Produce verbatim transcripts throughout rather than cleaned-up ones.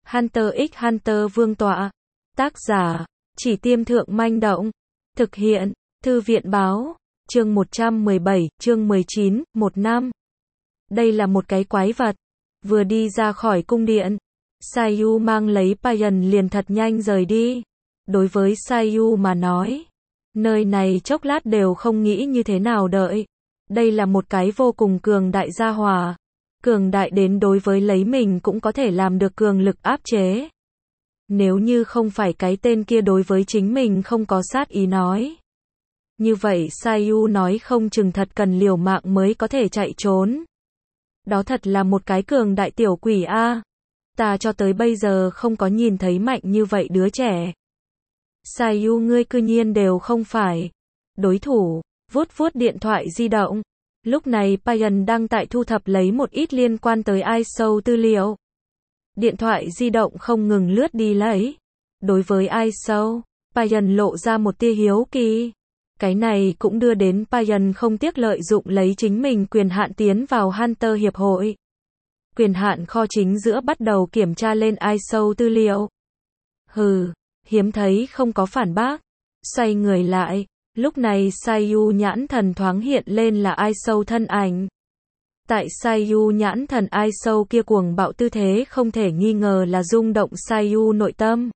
Hunter x Hunter Vương tọa. Tác giả, Chỉ Tiêm Thượng Manh Động. Thực hiện, Thư viện Báo. Chương một trăm mười bảy, chương mười chín, một năm. Đây là một cái quái vật. Vừa đi ra khỏi cung điện, Sayu mang lấy Payan liền thật nhanh rời đi. Đối với Sayu mà nói, nơi này chốc lát đều không nghĩ như thế nào đợi. Đây là một cái vô cùng cường đại gia hỏa. Cường đại đến đối với lấy mình cũng có thể làm được cường lực áp chế. Nếu như không phải cái tên kia đối với chính mình không có sát ý nói. Như vậy Sayu nói không chừng thật cần liều mạng mới có thể chạy trốn. Đó thật là một cái cường đại tiểu quỷ a. Ta cho tới bây giờ không có nhìn thấy mạnh như vậy đứa trẻ. Sayu ngươi cư nhiên đều không phải đối thủ. Vuốt vuốt điện thoại di động. Lúc này Payan đang tại thu thập lấy một ít liên quan tới i ét o tư liệu. Điện thoại di động không ngừng lướt đi lấy. Đối với i ét o, Payan lộ ra một tia hiếu kỳ. Cái này cũng đưa đến Payan không tiếc lợi dụng lấy chính mình quyền hạn tiến vào Hunter Hiệp hội. Quyền hạn kho chính giữa bắt đầu kiểm tra lên i ét o tư liệu. Hừ, hiếm thấy không có phản bác. Xoay người lại. Lúc này Sayu nhãn thần thoáng hiện lên là i ét o thân ảnh. Tại Sayu nhãn thần i ét o kia cuồng bạo tư thế không thể nghi ngờ là rung động Sayu nội tâm.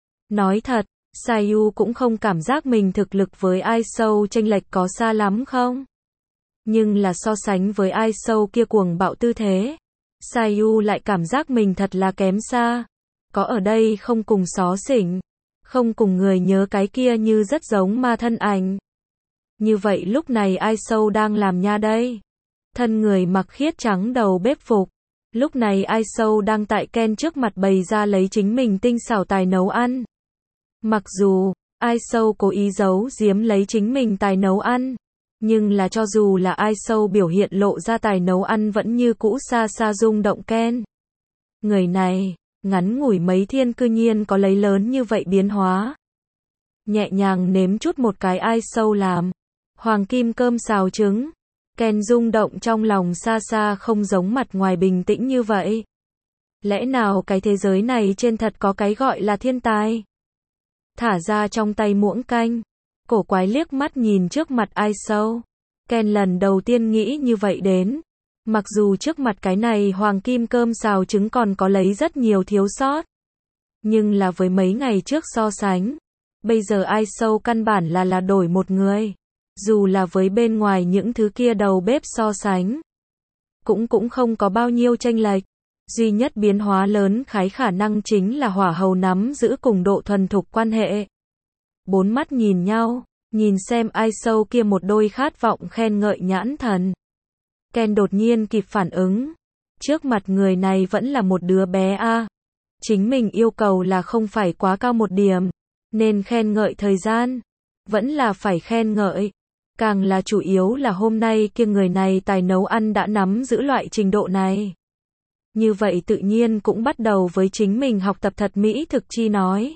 Nói thật, Sayu cũng không cảm giác mình thực lực với i ét o chênh lệch có xa lắm không? Nhưng là so sánh với i ét o kia cuồng bạo tư thế, Sayu lại cảm giác mình thật là kém xa. Có ở đây không cùng xó xỉnh. Không cùng người nhớ cái kia như rất giống ma thân ảnh. Như vậy lúc này i ét o đang làm nha đây? Thân người mặc khiết trắng đầu bếp phục. Lúc này i ét o đang tại Ken trước mặt bày ra lấy chính mình tinh xảo tài nấu ăn. Mặc dù, i ét o cố ý giấu giếm lấy chính mình tài nấu ăn. Nhưng là cho dù là i ét o biểu hiện lộ ra tài nấu ăn vẫn như cũ xa xa rung động Ken. Người này, ngắn ngủi mấy thiên cư nhiên có lấy lớn như vậy biến hóa. Nhẹ nhàng nếm chút một cái i ét o làm. Hoàng kim cơm xào trứng. Ken rung động trong lòng xa xa không giống mặt ngoài bình tĩnh như vậy. Lẽ nào cái thế giới này trên thật có cái gọi là thiên tài? Thả ra trong tay muỗng canh. Cổ quái liếc mắt nhìn trước mặt i ét o. Ken lần đầu tiên nghĩ như vậy đến. Mặc dù trước mặt cái này hoàng kim cơm xào trứng còn có lấy rất nhiều thiếu sót. Nhưng là với mấy ngày trước so sánh. Bây giờ i ét o căn bản là là đổi một người. Dù là với bên ngoài những thứ kia đầu bếp so sánh. Cũng cũng không có bao nhiêu chênh lệch. Duy nhất biến hóa lớn khái khả năng chính là hỏa hầu nắm giữ cùng độ thuần thục quan hệ. Bốn mắt nhìn nhau. Nhìn xem i ét o kia một đôi khát vọng khen ngợi nhãn thần. Ken đột nhiên kịp phản ứng. Trước mặt người này vẫn là một đứa bé a. À. Chính mình yêu cầu là không phải quá cao một điểm. Nên khen ngợi thời gian. Vẫn là phải khen ngợi. Càng là chủ yếu là hôm nay kia người này tài nấu ăn đã nắm giữ loại trình độ này. Như vậy tự nhiên cũng bắt đầu với chính mình học tập thật mỹ thực chi nói.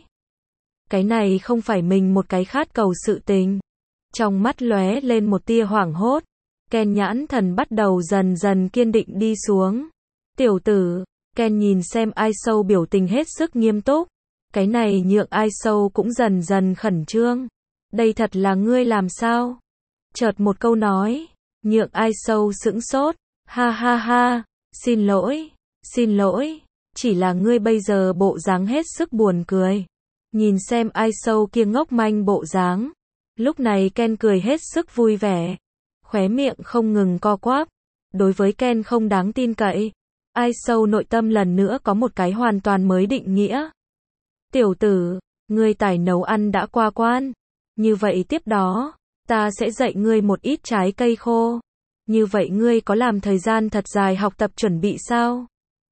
Cái này không phải mình một cái khát cầu sự tình. Trong mắt lóe lên một tia hoảng hốt. Ken nhãn thần bắt đầu dần dần kiên định đi xuống. Tiểu tử, Ken nhìn xem i ét o biểu tình hết sức nghiêm túc. Cái này nhượng i ét o cũng dần dần khẩn trương. Đây thật là ngươi làm sao? Chợt một câu nói, nhượng i ét o sững sốt. Ha ha ha, xin lỗi, xin lỗi. Chỉ là ngươi bây giờ bộ dáng hết sức buồn cười. Nhìn xem i ét o kia ngốc manh bộ dáng. Lúc này Ken cười hết sức vui vẻ. Khóe miệng không ngừng co quắp. Đối với Ken không đáng tin cậy. i ét o nội tâm lần nữa có một cái hoàn toàn mới định nghĩa. Tiểu tử, ngươi tài nấu ăn đã qua quan. Như vậy tiếp đó, ta sẽ dạy ngươi một ít trái cây khô. Như vậy ngươi có làm thời gian thật dài học tập chuẩn bị sao?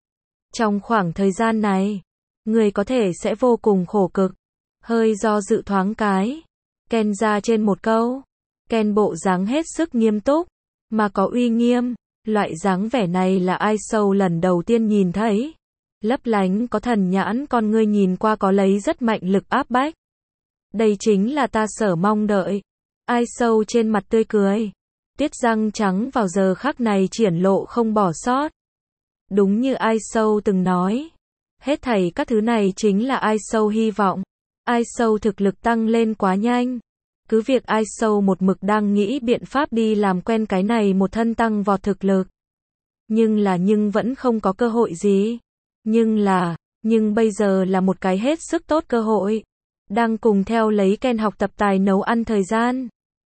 Trong khoảng thời gian này, ngươi có thể sẽ vô cùng khổ cực. Hơi do dự thoáng cái. Ken ra trên một câu. Ken bộ dáng hết sức nghiêm túc, mà có uy nghiêm. Loại dáng vẻ này là i ét o lần đầu tiên nhìn thấy. Lấp lánh có thần nhãn con ngươi nhìn qua có lấy rất mạnh lực áp bách. Đây chính là ta sở mong đợi. i ét o trên mặt tươi cười. Tiết răng trắng vào giờ khắc này triển lộ không bỏ sót. Đúng như i ét o từng nói. Hết thảy các thứ này chính là ai sâu hy vọng. Ai sâu thực lực tăng lên quá nhanh. Cứ việc ai sâu một mực đang nghĩ biện pháp đi làm quen cái này một thân tăng vọt thực lực. Nhưng là nhưng vẫn không có cơ hội gì. Nhưng là, nhưng bây giờ là một cái hết sức tốt cơ hội. Đang cùng theo lấy Ken học tập tài nấu ăn thời gian.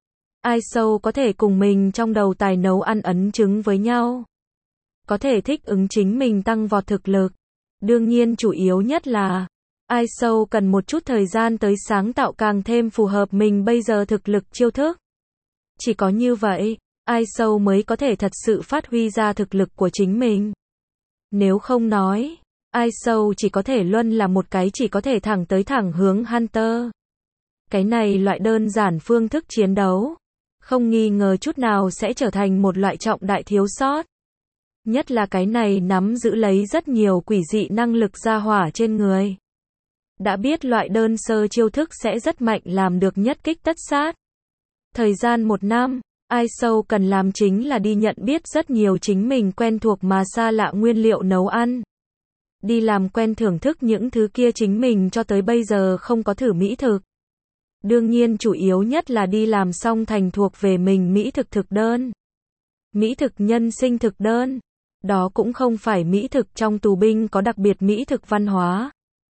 Ai sâu có thể cùng mình trong đầu tài nấu ăn ấn chứng với nhau. Có thể thích ứng chính mình tăng vọt thực lực. Đương nhiên chủ yếu nhất là ai sâu cần một chút thời gian tới sáng tạo càng thêm phù hợp mình bây giờ thực lực chiêu thức. Chỉ có như vậy, ai sâu mới có thể thật sự phát huy ra thực lực của chính mình. Nếu không nói, ai sâu chỉ có thể luân là một cái chỉ có thể thẳng tới thẳng hướng Hunter. Cái này loại đơn giản phương thức chiến đấu, không nghi ngờ chút nào sẽ trở thành một loại trọng đại thiếu sót. Nhất là cái này nắm giữ lấy rất nhiều quỷ dị năng lực gia hỏa trên người. Đã biết loại đơn sơ chiêu thức sẽ rất mạnh làm được nhất kích tất sát. Thời gian một năm, ai sâu cần làm chính là đi nhận biết rất nhiều chính mình quen thuộc mà xa lạ nguyên liệu nấu ăn. Đi làm quen thưởng thức những thứ kia chính mình cho tới bây giờ không có thử mỹ thực. Đương nhiên chủ yếu nhất là đi làm xong thành thuộc về mình mỹ thực thực đơn. Mỹ thực nhân sinh thực đơn. Đó cũng không phải mỹ thực trong tù binh có đặc biệt mỹ thực văn hóa.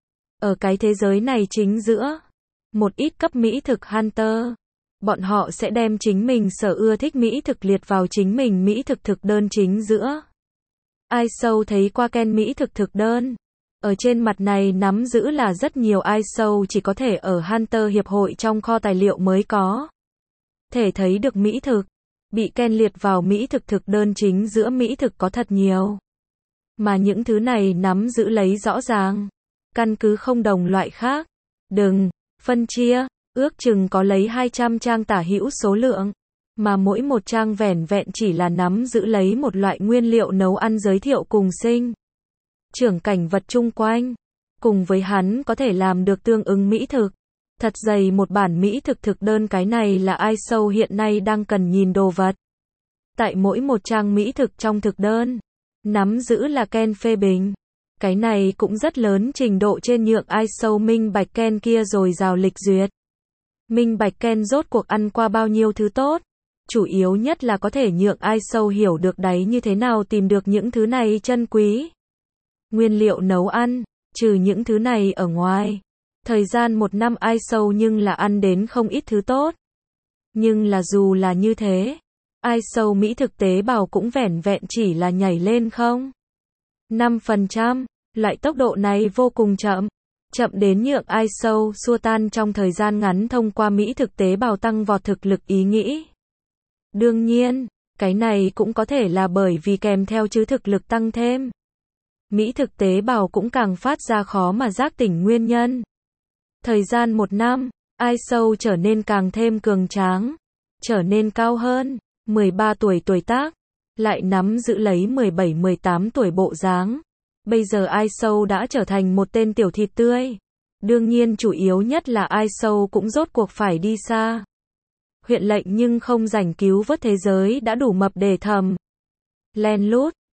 Ở cái thế giới này chính giữa, một ít cấp mỹ thực Hunter, bọn họ sẽ đem chính mình sở ưa thích mỹ thực liệt vào chính mình mỹ thực thực đơn chính giữa. Ai sâu thấy qua Ken mỹ thực thực đơn. Ở trên mặt này nắm giữ là rất nhiều ai sâu chỉ có thể ở Hunter hiệp hội trong kho tài liệu mới có. Thể thấy được mỹ thực. Bị Ken liệt vào mỹ thực thực đơn chính giữa mỹ thực có thật nhiều. Mà những thứ này nắm giữ lấy rõ ràng. Căn cứ không đồng loại khác. Đừng, phân chia, ước chừng có lấy hai trăm trang tả hữu số lượng. Mà mỗi một trang vẻn vẹn chỉ là nắm giữ lấy một loại nguyên liệu nấu ăn giới thiệu cùng sinh. Trưởng cảnh vật chung quanh. Cùng với hắn có thể làm được tương ứng mỹ thực. Thật dày một bản mỹ thực thực đơn cái này là ai sâu hiện nay đang cần nhìn đồ vật. Tại mỗi một trang mỹ thực trong thực đơn, nắm giữ là Ken phê bình. Cái này cũng rất lớn trình độ trên nhượng ai sâu minh bạch Ken kia rồi rào lịch duyệt. Minh bạch Ken rốt cuộc ăn qua bao nhiêu thứ tốt. Chủ yếu nhất là có thể nhượng ai sâu hiểu được đấy như thế nào tìm được những thứ này chân quý. Nguyên liệu nấu ăn, trừ những thứ này ở ngoài. Thời gian một năm ai sâu nhưng là ăn đến không ít thứ tốt. Nhưng là dù là như thế, ai sâu mỹ thực tế bào cũng vẻn vẹn chỉ là nhảy lên không? năm phần trăm, loại tốc độ này vô cùng chậm. Chậm đến nhượng ai sâu xua tan trong thời gian ngắn thông qua mỹ thực tế bào tăng vọt thực lực ý nghĩ. Đương nhiên, cái này cũng có thể là bởi vì kèm theo chứ thực lực tăng thêm. Mỹ thực tế bào cũng càng phát ra khó mà giác tỉnh nguyên nhân. Thời gian một năm, ai sâu trở nên càng thêm cường tráng, trở nên cao hơn, mười ba tuổi tuổi tác, lại nắm giữ lấy mười bảy mười tám tuổi bộ dáng. Bây giờ ai sâu đã trở thành một tên tiểu thịt tươi. Đương nhiên chủ yếu nhất là ai sâu cũng rốt cuộc phải đi xa. Huyện lệnh nhưng không rảnh cứu vớt thế giới đã đủ mập để thầm. Len lút,